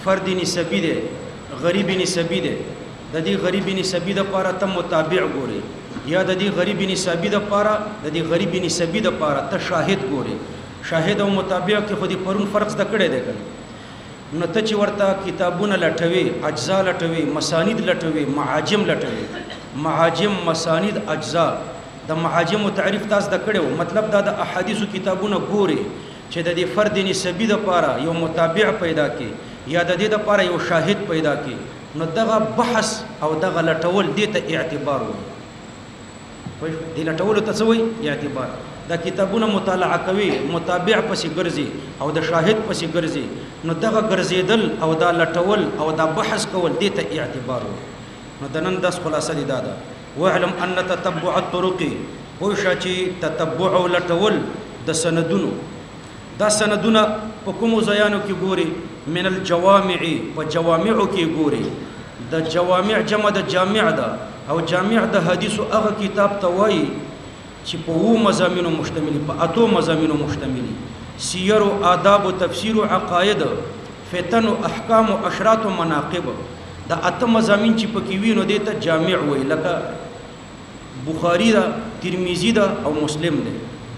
فرد نسبی دی غریب نسبی دی د دې غریب نسبی د پاره ته متابع ګوري یا د دې غریب نسبی د پاره د دې غریب نسبی د پاره ته شاهد ګوري شاهد او متابع کې خو دې پرون فرق د کړي دی نو ته چې ورته کتابونه لټوي اجزا لټوي مسانید لټوي معاجم لټوي معاجم مسانید اجزا د معاجم تعریف تاسو د کړو مطلب دا د احادیثو کتابونه ګوري چې د دې فرد نسبی د پاره یو متابع پیدا کی یا د دې د پاره یو شاهد پیدا کی نو دغه بحث او دغه لټول دې ته اعتبار وي دې لټول ته څه وي اعتبار دا کتابونه مطالعه کوي متابع پسې ګرځي او د شاهد پسې ګرځي نو دغه ګرځیدل او دا لټول او دا بحث کول دې ته اعتبار وي نو د نن داس خلاصه دي دا واعلم ان تتبع الطرق پوښه چې تتبع او لټول د سندونو دا سندونه په کومو ځایانو کې ګوري من الجوامع په جوامعو کې ګوري د جوامع جمع د جامع ده او جامع د حدیثو هغه کتاب ته وایي چې په وو مضامینو مشتمل په اتو مضامینو مشتمل سیر او آداب او تفسیر او عقاید فتن او احکام او اشراط او مناقب دا اته مضامین چې پکې وي نو دته جامع وایي لکه بخاری دا ترمذی دا او مسلم دی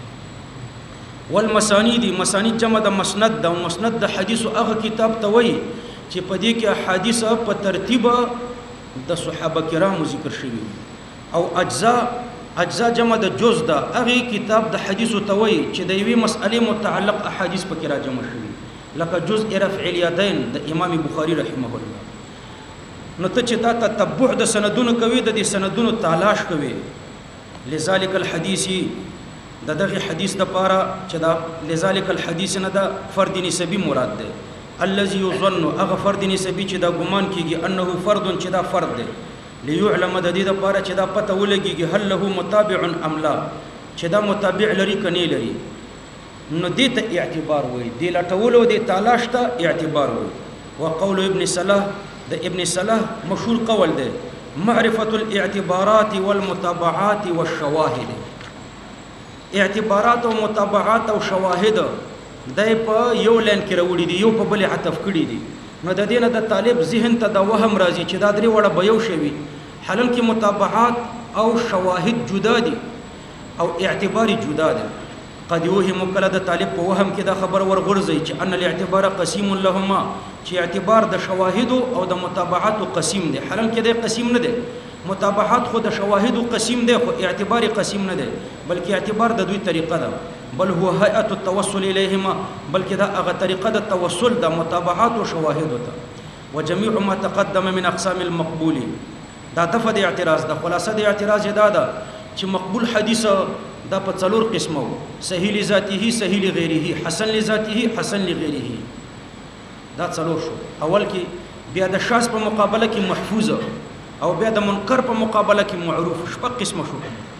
والمسانید مسانید جمع د مسند د مسند د حدیث هغه کتاب ته وایي چې په دې کې احادیث په ترتیب د صحابه کرامو ذکر شوی او اجزا جمع د جز د هغه کتاب د حدیث ته وایي چې د یوې مسئلې متعلق احادیث پکې را جمع شوی لکه جزء رفع الیدین د امام بخاری رحمه الله نو ته چې تا تتبع د سندونو کوي د دې سندونو تلاش کوي لذلك الحديث دغه حدیث د پاره چې دا لذلك الحديث نه دا فرد نسبی مراد ده الذي يظن اغه فرد نسبی چې دا ګمان کیږي انه فرد چې دا فرد ده ليعلم د دې د پاره چې دا پته ولګيږي هل له متابع ام لا چې دا متابع لري کني لري نو دې ته اعتبار وي دې لټولو دې تلاش ته اعتبار وي وقول ابن صلاح د ابن صلاح مشهور قول ده معرفة الاعتبارات والمتابعات والشواهد اعتبارات او متابعات او شواهد دای په یو لین کې راوړي دي یو په بل عطف کړي دي نو د دې نه د طالب ذهن ته د وهم راځي چې دا درې وړه به یو شوي حالان کې متابعات او شواهد جدا دي او اعتبار جدا دي قد يوهم کله د طالب په وهم کې دا خبر ورغورځي چې ان الاعتبار قسيم لهما چې اعتبار د شواهد او د متابعات قسيم دي حالان کې د قسيم نه دي متابعات خو د شواهد قسيم دي خو اعتبار قسيم نه دي بلکې اعتبار د دوی طریقه ده بل هو هيئه التوصل اليهما بلکې دا هغه طریقه د توصل د متابعات او شواهد ته وجميع ما تقدم من اقسام المقبول دا دفه د اعتراض د خلاصه د اعتراض دا ده چې مقبول حدیث دا په څلور قسمه صحیح لذاته صحیح لغیره حسن لذاته حسن لغیره دا څلور شو اول کې بیا د شاذ په مقابله کې محفوظ او بیا د منکر په مقابله کې معروف شپږ قسمه شو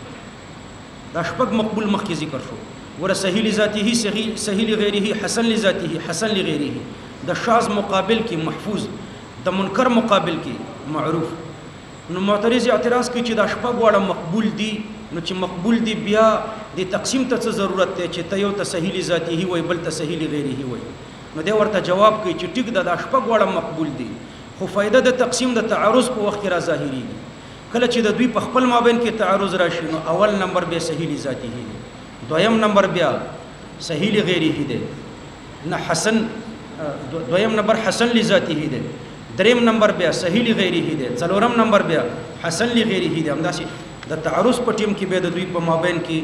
دا شپږ مقبول مخکې ذکر شو ور صحیح لذاته صحیح لغیره حسن لذاته حسن لغیره د شاذ مقابل کې محفوظ د منکر مقابل کې معروف نو معترض اعتراض کوي چې دا شپږ وړه مقبول دي نو چې مقبول دي بیا د تقسیم ته څه ضرورت دی چې ته یو ته صحیح لذاته وي بل ته صحیح لغیره وي نو دی ورته جواب کوي چې ټیک دا شپږ وړه مقبول دي خو فائدہ د تقسیم د تعارض په وخت کې را ظاهريږي کله چې د دوی په خپل مابین کې تعارض راشي نو اول نمبر به صحیح لذاته دی دویم نمبر بیا صحیح لغیره دی نه حسن دویم نمبر حسن لذاته دی دریم نمبر بیا صحیح لغیره دی څلورم نمبر بیا حسن لغیره دی همداسې د تعارض په ټیم کې به د دوی په مابین کې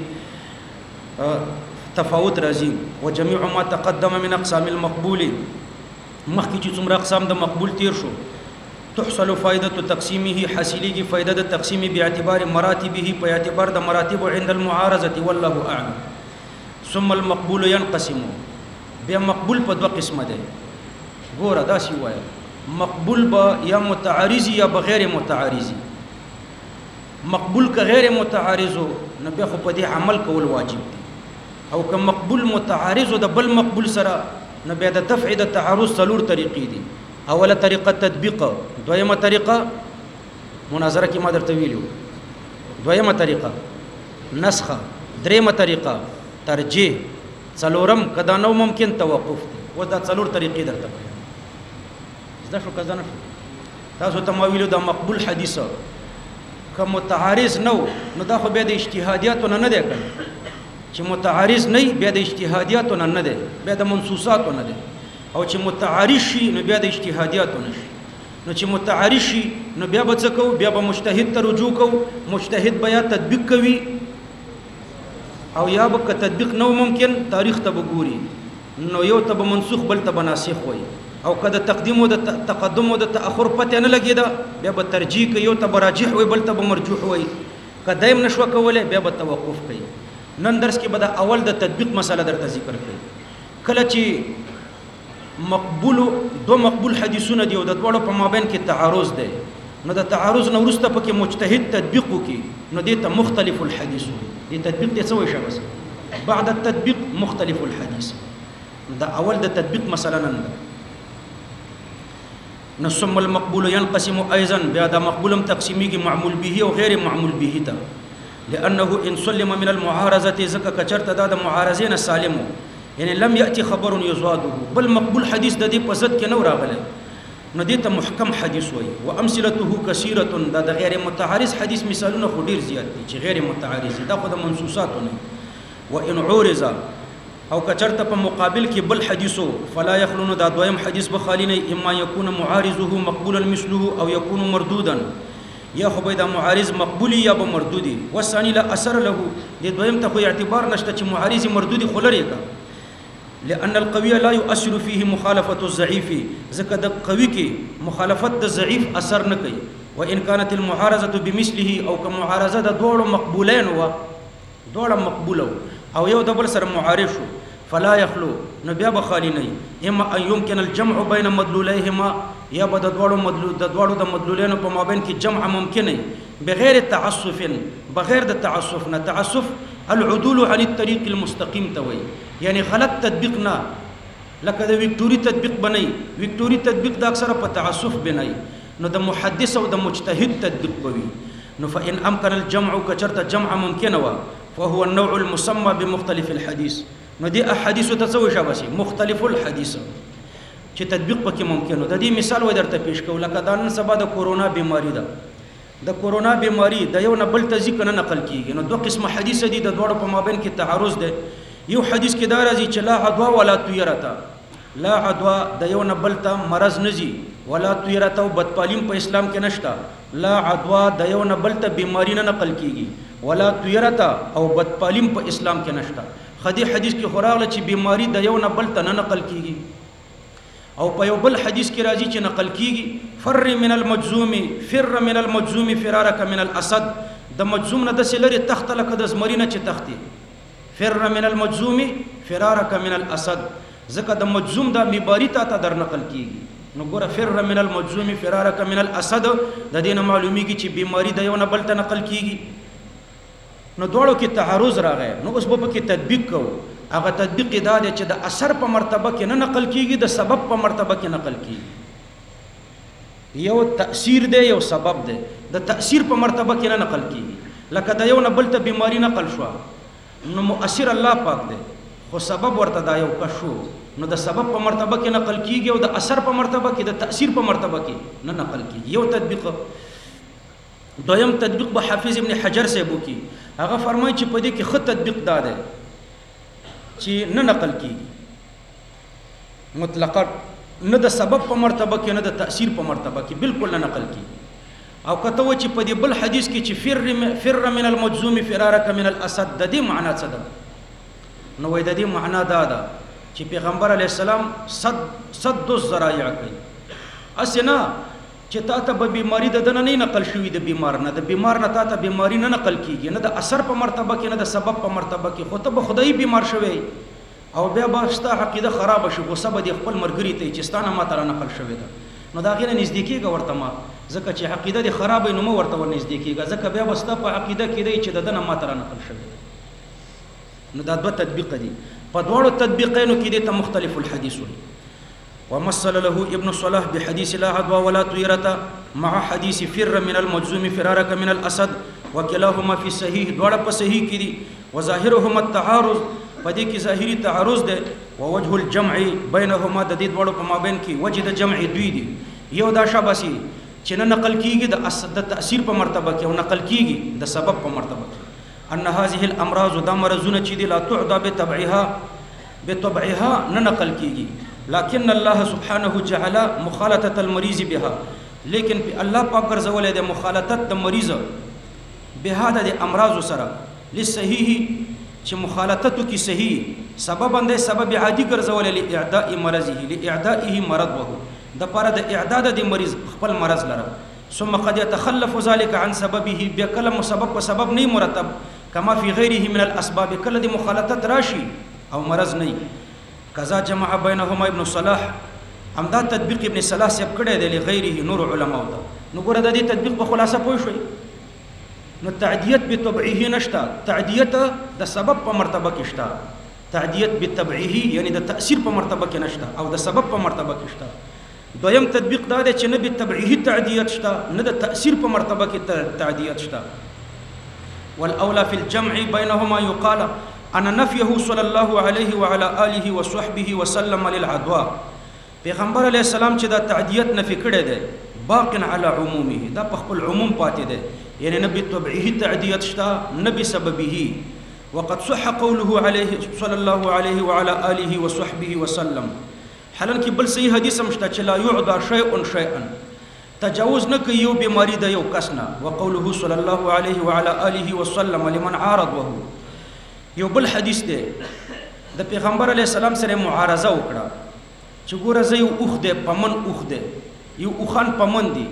تفاوت راځي وجميع ما تقدم من اقسام المقبول مخکې چې څومره اقسام د مقبول تیر شو تحصل فائدة تقسيمه حاصلېږي فائدہ د تقسیم باعتبار مراتبه په اعتبار د مراتب عند المعارضه والله اعلم ثم المقبول ينقسم بیا مقبول په دوه قسمه ده ګوره دا سی وایي مقبول با یا متعارضی یا بغیر متعارضی مقبول که غیر متعارضو نو بیا خو په دې عمل کول واجب دي او که مقبول متعارضو د بل مقبول سره نو بیا د دفع د تعارض څلور طریقې دي اوله طریقه تطبیق دویمه طریقه مناظره کې ما درته ویلو دویمه طریقه نسخه دریمه طریقه ترجیح څلورم کدا نو ممکن توقف و دا څلور طریقې درته زده شو که زده نه شو تاسو ته ما ویلو دا مقبول حدیث که متعارض نو نو دا خو بیا د اجتهادیاتو نه دی کړی چې متعارض نه بیا د اجتهادیاتو نه دی بیا د منصوصاتو نه دی او چې متعارض شي نو بیا د اجتهادیاتو نه شي نو چې متعارض شي نو بیا به څه کوو بیا به مجتهد ته رجوع کوو مجتهد به یا تطبیق کوي او یا به که تطبیق نو ممکن تاریخ ته به ګوري نو یو ته به منسوخ بل ته به ناسخ وایي او که د تقدیم او د تقدم او د تأخر پته نه لګېده بیا به ترجیح کوي یو ته به راجح وایي بل ته به مرجوح وایي که دایم نشوه کولی بیا به توقف کوي نن درس کې به د اول د تطبیق مسله درته ذکر کوي کله چې دو مقبول حدیثونه دي او د دواړو په مابین کې تعارض دی نو د تعارض نه وروسته پکې مجتهد تطبیق وکړي نو دې ته مختلف الحدیث وایي دې تطبیق ته څه وایي شابه بعد التطبیق مختلف الحدیث دا اول د تطبیق مسله نن ده نو ثم المقبول ينقسم ايضا بیا دا مقبولم تقسیمیږي معمول به او غیر معمول به ته لانه ان سلم من المعارضه زکه کچرته دا د معارضین سالم یعنی لم یاتی خبر یزواده بل مقبول حدیث د دې په ضد کې نو راغلی نو دې ته محکم حدیث وایي وامثلته كثيره دا د غیر متعارض حدیث مثالونه خو ډیر زیات دي چې غیر متعارض دا خو د منصوصات نه وان عورض او کچرته په مقابل کې بل حدیثو فلا يخلون دا دویم حدیث بخالی نه اما يكون معارضه مقبولا مثله او يكون مردودا یا خو به دا معارض مقبولی یا به مردودی والثاني لا اثر له دې دویم ته خو اعتبار نشته چې معارض مردودی خلری کا لأن القوي لا يؤثر فيه مخالفة الضعيف ځکه د قوي کې مخالفت د ضعیف اثر نه کوي وان كانت المعارضه بمثله او که معارضه د دوړو مقبولین و دوړه مقبوله او یو د بل سره معارض شو فلا يخلو نو بیا به خالی نه اما ان يمكن الجمع بين مدلوليهما یا به د دوړو د مدلولینو په مابین کې جمع ممکن نه بغیر تعسف بغیر د تعسف نه تعسف العدول عن الطريق المستقيم توي یعنی غلط تطبیق نه لکه د ویکټوري تطبیق بنئ ویکټوري تطبیق د اکثره په تعسف بنئ نو د محدث او د مجتهد تطبیق بوي نو فإن أمكن الجمع كچرت جمع ممکن و فهو النوع المسمى بمختلف الحديث نو دي احاديث تسوي شابسي مختلف الحديث چې تطبیق پکې ممکن و د دې مثال و درته پیش کوم لکه دا نن سبا د کورونا بیماری ده د کورونا بیماری د یو نه بل ته ذکر نه نقل کیږي نو دوه قسمه حدیث دي د دوړو په مابین کې تعارض ده یو حدیث کې دا راځي چې لا عدوا ولا طیرتا لا عدوا د یو نه بل ته مرض نزي ولا طیرتا او بدپالیم په اسلام کې نشتا لا عدوا د یو نه بل ته بیماری نه نقل کیږي ولا طیرتا او بدپالیم په اسلام کې نشتا خدي حدیث کې خوراغله چې بیماری د یو نه بل ته نه نقل کیږي او په یو بل حدیث کې راځي چې نقل کیږي فر من المجزوم فرارك من الاسد د مجزوم نه د سلری تخت لکه د زمرینه چې تختی فر من المجزوم فرارك من الاسد ځکه د مجزوم د بیماری ته در نقل کیږي نو ګوره فر من المجزوم فرارك من الاسد د دې نه معلومیږي چې بیماری د یو نه بل ته نقل کیږي نو دوړو کې تعارض راغی نو اوس په کې تطبیق کوو هغه تطبیق دا دی چې د اثر په مرتبه کې نه نقل کیږي د سبب په مرتبه کې نقل کیږي یو تأثیر دی یو سبب دی د تأثیر په مرتبه کې نه نقل کیږي لکه د یو نه بل ته بیماری نقل شو نو مؤثر الله پاک دی خو سبب ورته دا یو کشو نو د سبب په مرتبه کې نقل کیږي او د اثر په مرتبه کې د تأثیر په مرتبه کې نه نقل کیږي یو تطبیق دویم تطبیق به حافظ ابن حجر سے بو کی هغه فرمایي چې په دې کې خط تطبیق دا دی چې نه نقل کیږي مطلقاً نه د سبب په مرتبه کې نه د تأثیر په مرتبه کې بالکل نه نقل کیږي او کته و چې په دې بل حدیث کې چې فر من المجزوم فرارك من الاسد د دې معنا څه ده نو وای د دې معنا دا ده چې پیغمبر علی السلام صد الذرائع کوي اسنه چې تا ته به بیماری د دنه نه نقل شوی د بیمار نه تا ته بیماری نه نقل کیږي نه د اثر په مرتبه کې نه د سبب په مرتبه کې خو ته به خدای بیمار شوی او بیا به ستا عقیده خراب شي غصه به د خپل مرګري ته چې ستانه ما ته نقل شوی ده نو دا غیر نزدیکیږي ورته ما ځکه چې عقیده د خراب نو مو ورته ورنزدیکیږي ځکه بیا به ستا په عقیده کې دی چې د دنه ما ته نقل شوی نو دا دوه تطبیق دي په دوړو تطبیقینو کې د مختلف الحديث ومثل له ابن صلاح بحديث لا عدوى ولا طيرة مع حديث فر من المجزوم فرارك من الأسد وكلاهما في صحيح دوړه په صحیح کې دي وظاهرهما التعارض پدې کې ظاهري تعارض ده ووجه الجمع بينهما د دې دوړو په مابین کې وجه د جمع دوی دي یو دا شاباسي چې نه نقل کیږي د تاثیر په مرتبه کې او نقل کیږي د سبب په مرتبه کې ان هذه الامراض دا مرضونه چې دي لا تعدى بطبعها نه نقل کیږي لكن الله سبحانه جعل مخالطه المريض بها لیکن الله پاک ګرځولې د مخالطت د مریض بها د امراض سره لصحیح چې مخالطتو کې صحیح سبب اندې سبب عادي ګرځولې لاعداء مرضه لاعدائه مرضه د پاره د اعداد د مریض خپل مرض لره ثم قد يتخلف ذلك عن سببه بكلم سبب په سبب نه مرتب كما في غيره من الاسباب کله د مخالطت راشي او مرض نه کذا جمع بينهما ابن صلاح امدا تطبیق ابن صلاح سب کړه د غیره نور علماء دا نو ګوره د دې تطبیق په خلاصه پوه شوي نو تعدیت بتبعه نشتا تعدیت د سبب په مرتبه کې شتا تعدیت بتبعه یعنی د تاثیر په مرتبه کې نشتا او د سبب په مرتبه کې شتا دویم تطبیق دا دی چې نه بتبعه تعدیت شتا نه د تاثیر په مرتبه کې تعدیت شتا والاولى في الجمع بينهما يقال ان نفيه صلى الله عليه وعلى اله وصحبه وسلم للعدوى پیغمبر علیہ السلام چې دا تعدیت نفي کړی دی باق علی عمومه دا په خپل عموم پاتې دی یعنی نبی تبعه تعدیت شتا نبی سببه وقد صح قوله عليه صلى الله عليه وعلى اله وصحبه وسلم حالان کې بل صحیح حدیث هم شته چې لا يعدى شيء شيئا تجاوز نه کوي یو بیماری د یو کس نه وقوله صلى الله عليه وعلى اله وسلم لمن عارض وهو یو بل حدیث دی د پیغمبر علیه السلام سره معارضه وکړه چې ګوره زه یو اوښ دی پمن اوښ دی یو اوښان پمن دي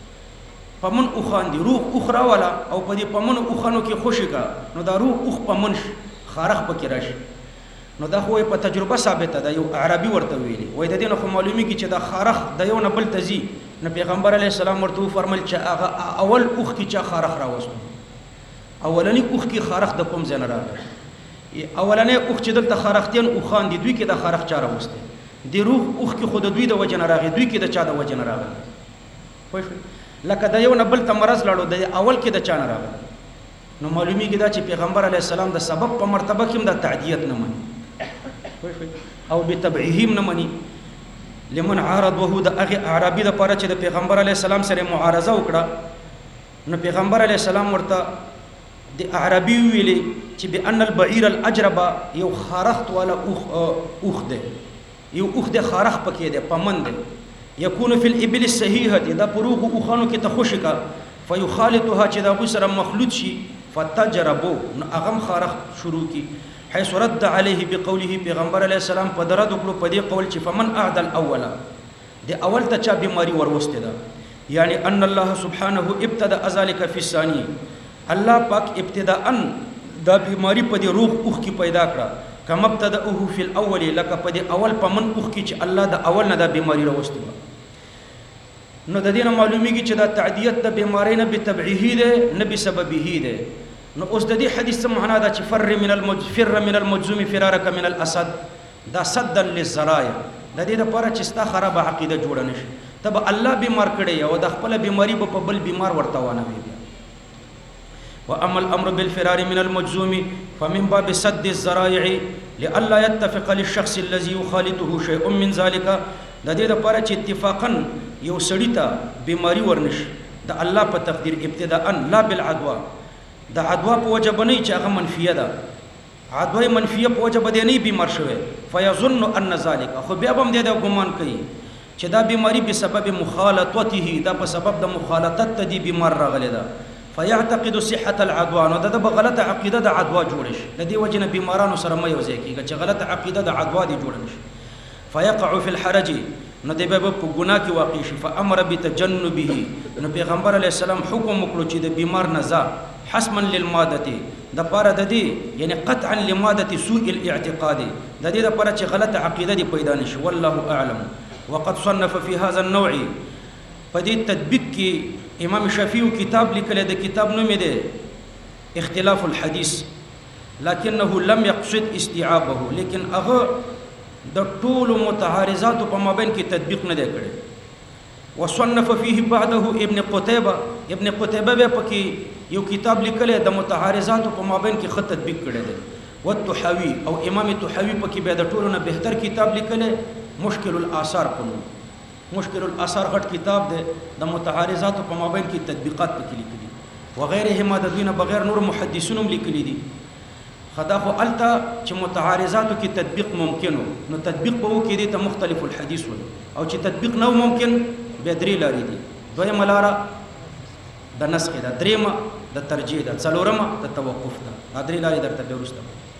پمن اوښان دي روح اوښ راوله او په دې پمنو اوښانو کې خوشي کا نو دا روح اوښ پمن خارخ پکې راشي نو دا خو په تجربه ثابته ده یو عربي ورته ویلي وای د دې نه خو معلومیږي چې دا خارخ د یو نه بل تزي نو پیغمبر علیه السلام ورته فرمایل چې هغه اول اوښ کې چې خارخ راوستو اولنی اوښ کې خارخ د کوم ځای نه راغی اولنې اوښ چې دلته خارختین اوښان دي دوی کې د خارخ چا راوسته دی روح اوښ کې خود دوی د وجه نه راغی دوی کې د چا د وجه نه راغی پوه شو لکه د یو نه بل ته مرض لاړو د اول کې د چا نه راغی نو معلومیږي دا چې پیغمبر علیه السلام د سبب په مرتبه کې د تعدیت نه مني پوه شو او بتبعه نه مني لمن عارض وهو د هغه عربي د پاره چې د پیغمبر علیه السلام سره معارضه وکړه نو پیغمبر علیه السلام ورته د عربي ویلي چې بان البعير الاجرب یو خارخت ولا اوخ ده یو اوخ ده خارخ پکې ده پمن ده یکون فی الابل الصحیحه دا پروغ اوخانو کې تخوش کا فیخالطها چې دا غو سره مخلوط شي فتجربو اغم خارخ شروع کی حيث رد عليه بقوله پیغمبر علیه السلام په درد وکړو په دې قول چې فمن اعد الاول د اول ته چا بیماری ورسته ده یعنی ان الله سبحانه ابتدأ ذلك في الثاني الله پاک ابتداء دا بیماری په دې روح اوخ کې پیدا کړه کما ابتدأه فی الاول لکه په دې اول په من اوخ کې چې الله د اول نه دا بیماری راوسته نو د دې نه معلومیږي چې دا تعدیت د بیماری نه بتبعه ده نه بسببه ده نو اوس د دې حدیث څه معنا ده چې فر من المجذوم فرارك من الاسد دا صدا للذرائع د دې لپاره چې ستا خراب عقیده جوړ نشي تب الله بیمار کړي او د خپل بیماری په بل بیمار ورته ونه وي واما الامر بالفرار من المجذوم فمن باب سد الذرائع لئلا يتفق للشخص الذي يخالطه شيء من ذلك د دې لپاره چې اتفاقا یو سړی ته بیماری ورنش د الله په تقدیر ابتداء لا بالعدوى د عدوا په وجه باندې چې هغه منفیه ده عدوی منفیه په وجه باندې نه بیمار شوی فیظن ان ذلك خو بیا هم دې د ګمان کوي چې دا بیماری به سبب مخالطته دا په سبب د مخالطت ته دی بیمار راغلی ده فيعتقد صحه العدوى نو د غلطه عقیده د عدوا جوړ شي د دې وجه نه بیمارانو سره مې وځي کیږي چې غلطه عقیده د عدوا دی جوړ شي فيقع في الحرج نو د به په ګناه کې واقع شي فامر بتجنبه نو پیغمبر علی السلام حکم وکړو چې د بیمار نه ځه حسما للماده د پاره د دې یعنی قطعا لماده سوء الاعتقاد د دې لپاره چې غلطه عقیده دی پیدا نشي والله اعلم وقد صنف في هذا النوع په دې تطبیق کې امام شافعی کتاب لیکل د کتاب نوم دی اختلاف الحديث لكنه لم يقصد استيعابه لیکن هغه د ټول متعارضات په مابین کې تطبیق نه دی کړی وصنف فيه بعده ابن قتيبه به پکې یو کتاب لیکل د متعارضات په مابین کې خط تطبیق کړی دی والطحاوی او امام طحاوی پکې به د ټولو نه بهتر کتاب لیکل مشکل الاثار په نوم مشکل الاثار غټ کتاب دی د متعارضات په مابین کې تطبیقات پکې لیکلي وغیرهما د دوی نه بغیر نور محدثینو هم لیکلي دي خدا خو الته چې متعارضاتو کې تطبیق ممکن نو تطبیق به وکړي دي ته مختلف الحدیث وي او چې تطبیق نه ممکن به درې لارې دي دویمه لاره د نسخ ده، دریمه د ترجیح ده، څلورمه د توقف ده. دا درې لارې درته بیا وروسته